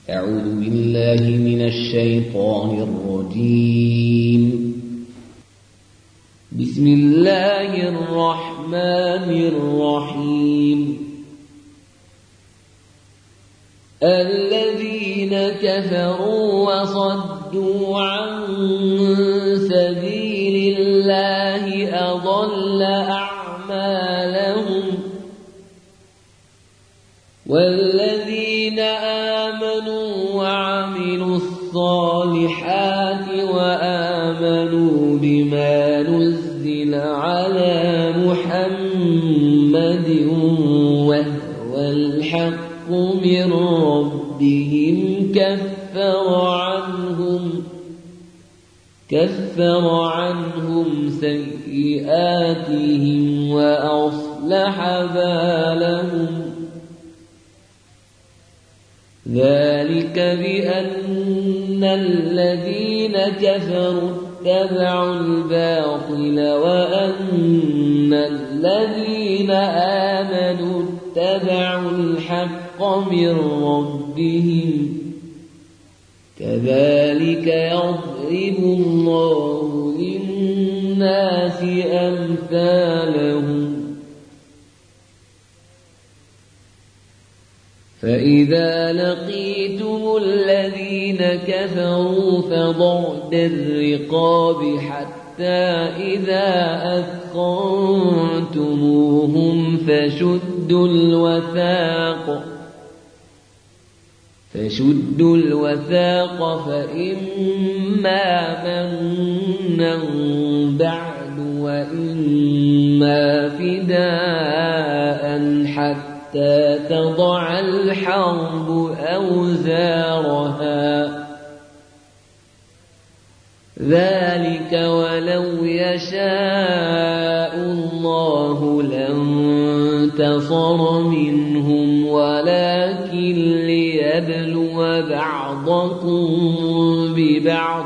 أعوذ بالله من الشيطان الرجيم. بسم الله الرحمن الرحيم. الذين كفروا وصدوا عن سبيل الله أضل أعمالهم، والذين آمنوا وعملوا الصالحات وآمنوا بما نزل على محمد وهو الحق من ربهم كفر عنهم سيئاتهم وأصلح بالهم. ذلك بأن الذين كفروا اتبعوا الباطل وأن الذين آمنوا اتبعوا الحق من ربهم. كذلك يضرب الله للناس أمثالهم. فإذا لقيتم الذين كفروا فضرب الرقاب حتى إذا أثخنتموهم فشدوا الوثاق فإما منا بعد وإما فداء حتى تضع الحرب أوزارها. ذلك ولو يشاء الله لانتصر منهم ولكن ليبلو بعضكم ببعض.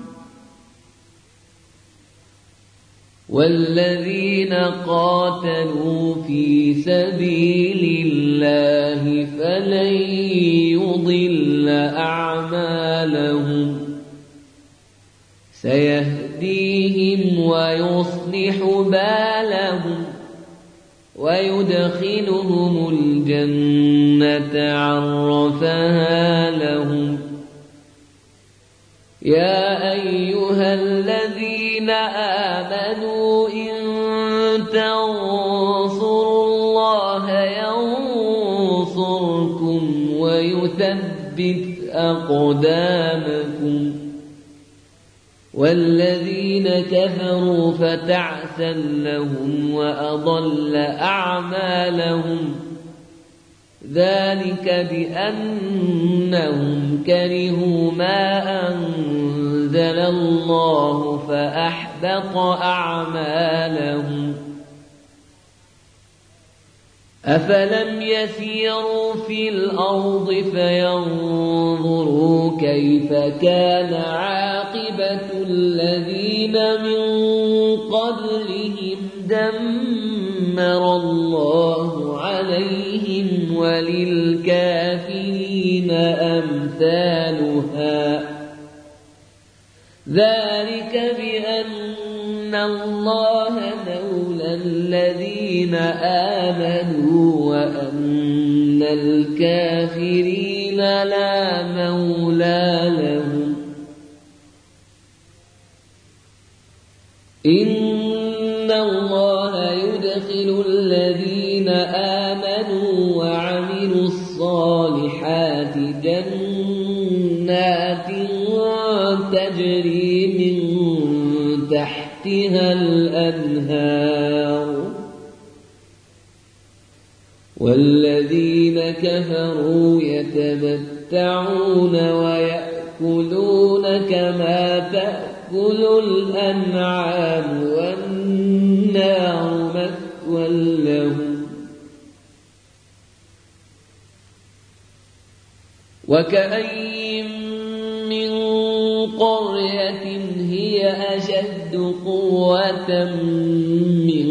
والذين قاتلوا في سبيل الله فلن يضل أعمالهم. سيهديهم ويصلح بالهم ويدخلهم الجنة عرفها لهم. يا أيها الذين آمنوا إن تنصروا الله ينصركم ويثبت أقدامكم. والذين كفروا فتعسا لهم وأضل أعمالهم. ذلك بأنهم كرهوا ما أنزل الله فأحبط أعمالهم. أفلم يسيروا في الأرض فينظروا كيف كان عاقبة الذين من قبلهم دمر الله عليهم وللكافرين أمثالها. ذلك بأن الله مولى الذين آمنوا وأن الكافرين لا مولى لهم. إن الله يدخل الذين آمنوا وعملوا الصالحات جنات تجري من تحتها الأنهار. والذين كفروا يتمتعون ويأكلون كما تأكل الأنعام والنار مثوى لهم. وكأين من قرية هي أشد قوة من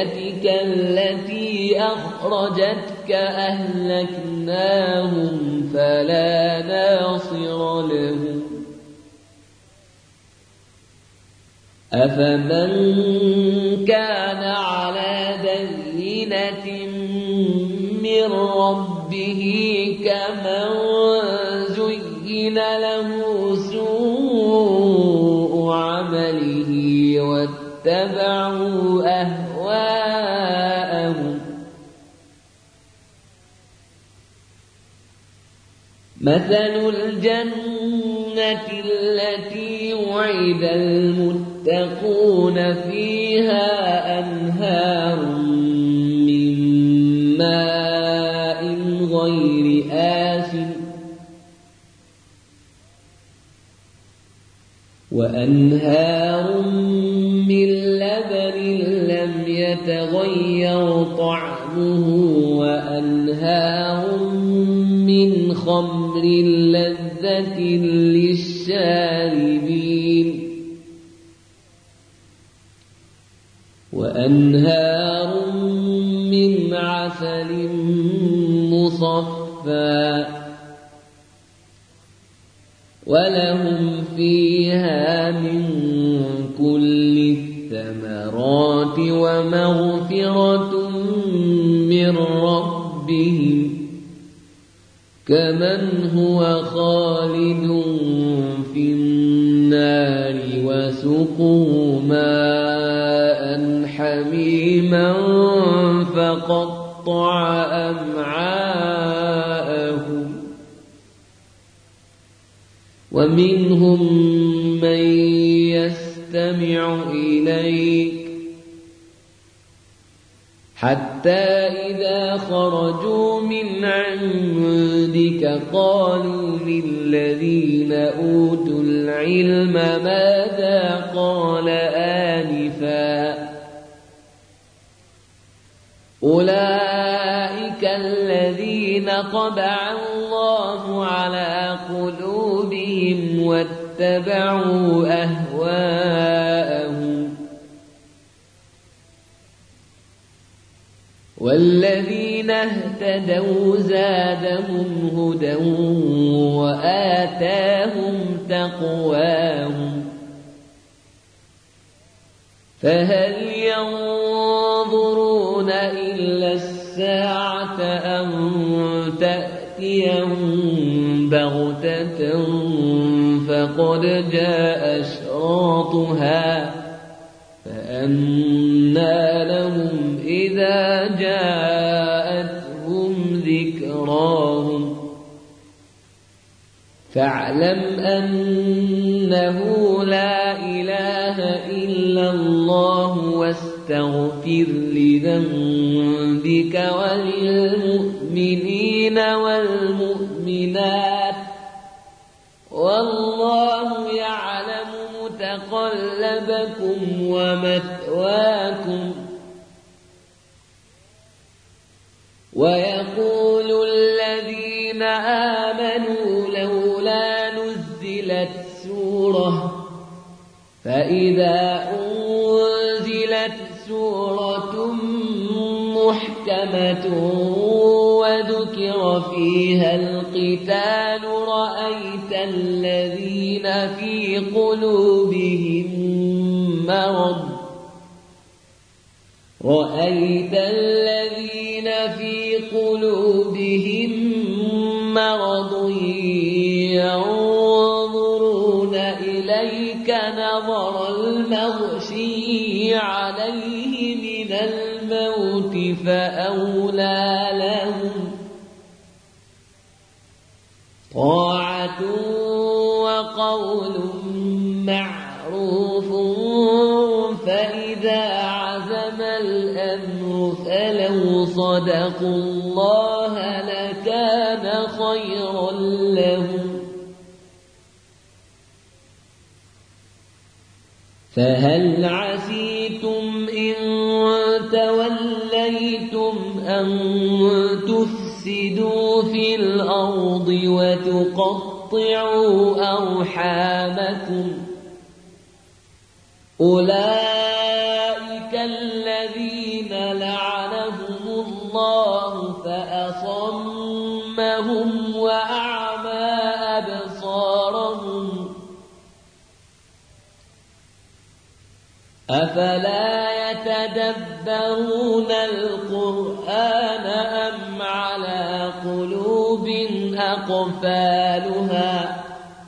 قريتك التي أخرجتك أهلكناهم فلا ناصر له أفمن كان على بينة من ربه كمن زين له سوء عمله واتبعوا أهواءهم مثل الجنة التي وعد المتقون فيها أنهار من ماء غير آسن وأنهار من لبن لم يتغير طعمه وأنهار من خمر لذة للشاربين وأنهار من عسل مصفى ولهم فيها من كل الثمرات ومغفرة من ربهم كمن هو خالد في النار وسقوا ماء حميما فقطع أمعاءهم ومنهم من يستمع إليك حتى إذا خرجوا من عندك قالوا للذين أوتوا العلم ماذا قال آنفا أولئك الذين طبع الله على قلوبهم واتبعوا أهواءهم والذين اهتدوا زادهم هدى وآتاهم تقواهم فهل ينظرون إلا الساعة أن تأتيهم بغتة فقد جاء أشراطها فأنى لهم إذا جاءتهم ذكراهم فاعلم أنه لا إله إلا الله واستغفر لذنبك وللمؤمنين والمؤمنات والله يعلم متقلبكم ومثواكم ويقول الذين آمنوا لولا نزلت سورة فإذا أنزلت سورة محكمة وذكر فيها القتال رأيت الذين في قلوبهم مرض ينظرون إليك نظر المغشي عليه من الموت فأولى لهم طاعة وقول معروف فإذا عزم الأمر فلو صدقوا الله لكان خيرا لهم فهل عسيتم إن توليتم أن تفسدوا في الأرض وتقطعوا أرحامكم أولئك الذين لعنهم الله فأصمهم وأعلمهم أفلا يتدبرون القرآن أم على قلوب أقفالها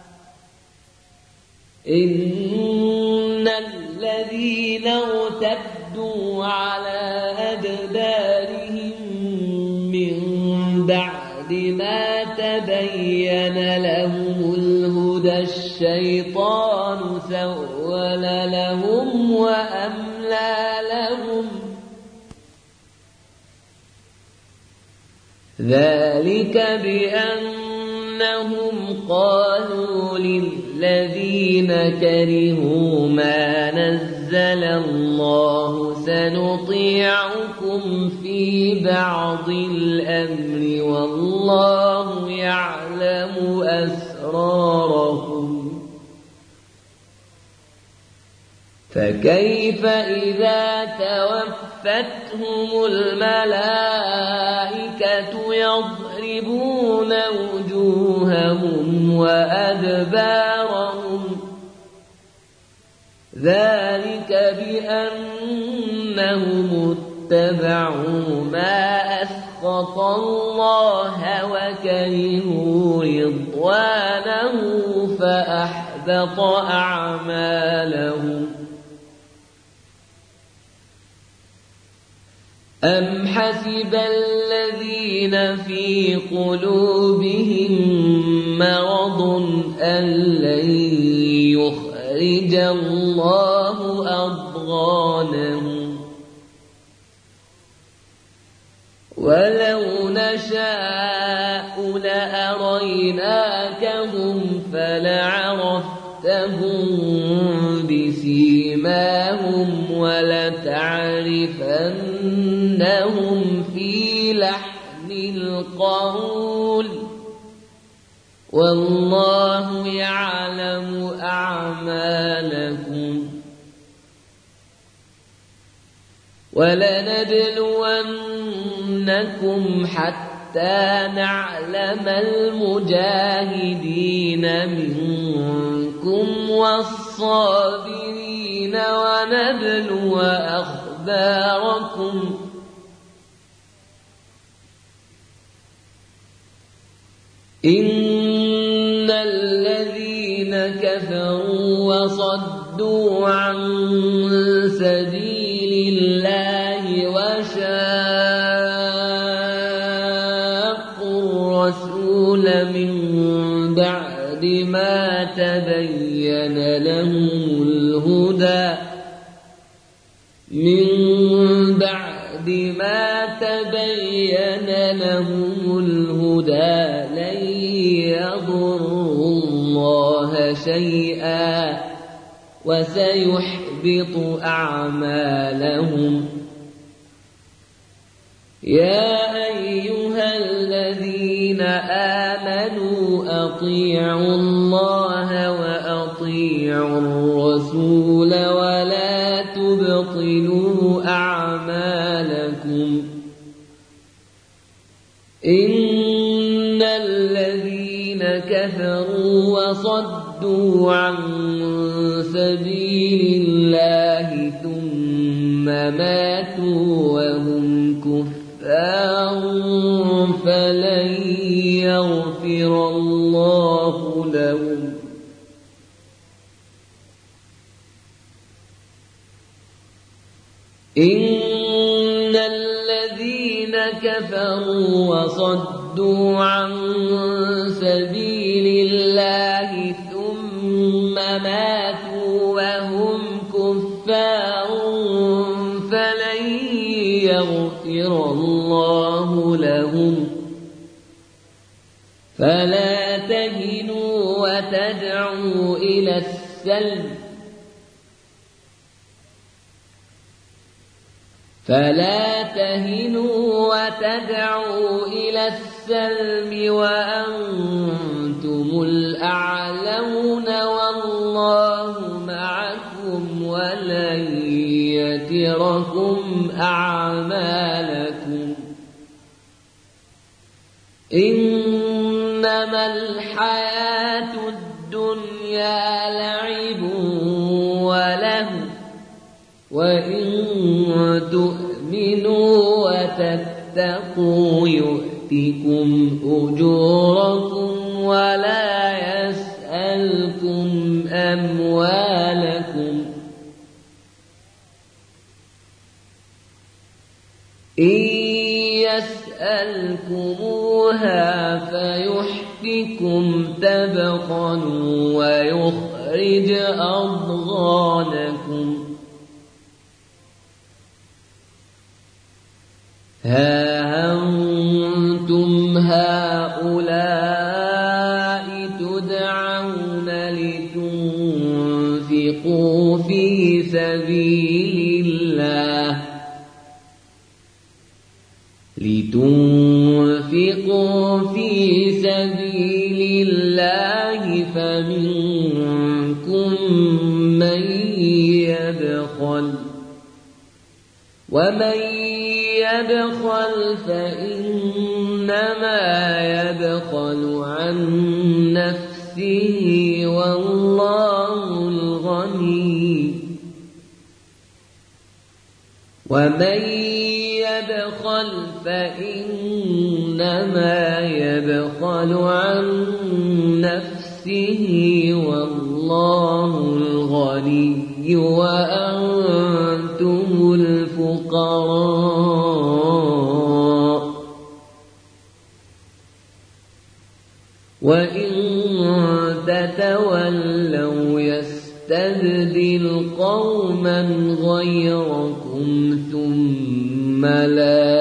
إن الذين ارتدوا على أدبارهم من بعد ما تبين لهم الهدى الشيطان سول لهم وأملى لهم ذلك بأنهم قالوا للذين كرهوا ما نزل الله سنطيعكم في بعض الأمر والله يعلم أسرارهم فكيف إذا توفتهم الملائكة يضربون وجوههم وأدبارهم ذلك بأنهم اتبعوا ما أسخط الله وكرهوا رضوانه فأحبط أعمالهم أم حسب الذين في قلوبهم مرض أن لن يخرج الله أضغانهم ولو نشاء لأريناكهم فلعرفتهم بسيماهم ولتعرفنهم في لحن القول والله يعلم أعمالكم ولنبلونكم حتى نعلم المجاهدين منكم والصابرين ونبلو أخباركم إن الذين كفروا وصدوا عن سبيل الله وشاقوا الرسول من بعد ما تبين لهم الهدى لن يضروا الله شيئا وسيحبط أعمالهم يا أيها الذين آمنوا أطيعوا الله وأطيعوا الرسول ولا تبطلوا أعمالكم إن الذين كفروا وصدوا عن سبيل الله ثم ماتوا وهم كفار فلن يغفر الله لهم إن الذين كفروا وصدوا عن سبيل الله ثم ماتوا وهم كفار فلن يغفر الله لهم فلا تهنوا وتدعوا إلى السلم وأنتم الأعلون والله معكم ولن يتركم أعمالكم إنما الحياة الدنيا لعب وله وإن تؤمنوا وتتقوا يؤتكم أجوركم ولا يسألكم أموالكم إن يسألكموها فيحفكم تبخلوا ويخرج أضغانكم ها أنتم هؤلاء تدعون لتنفقوا في سبيل الله فمنكم من يبخل ومن يبخل فإنما يبخل عن نفسه والله الغني ومن يبخل فإنما يبخل عن نفسه والله الغني وأنتم الفقراء وإن تتولوا يستبدل قوما غيركم ثم لا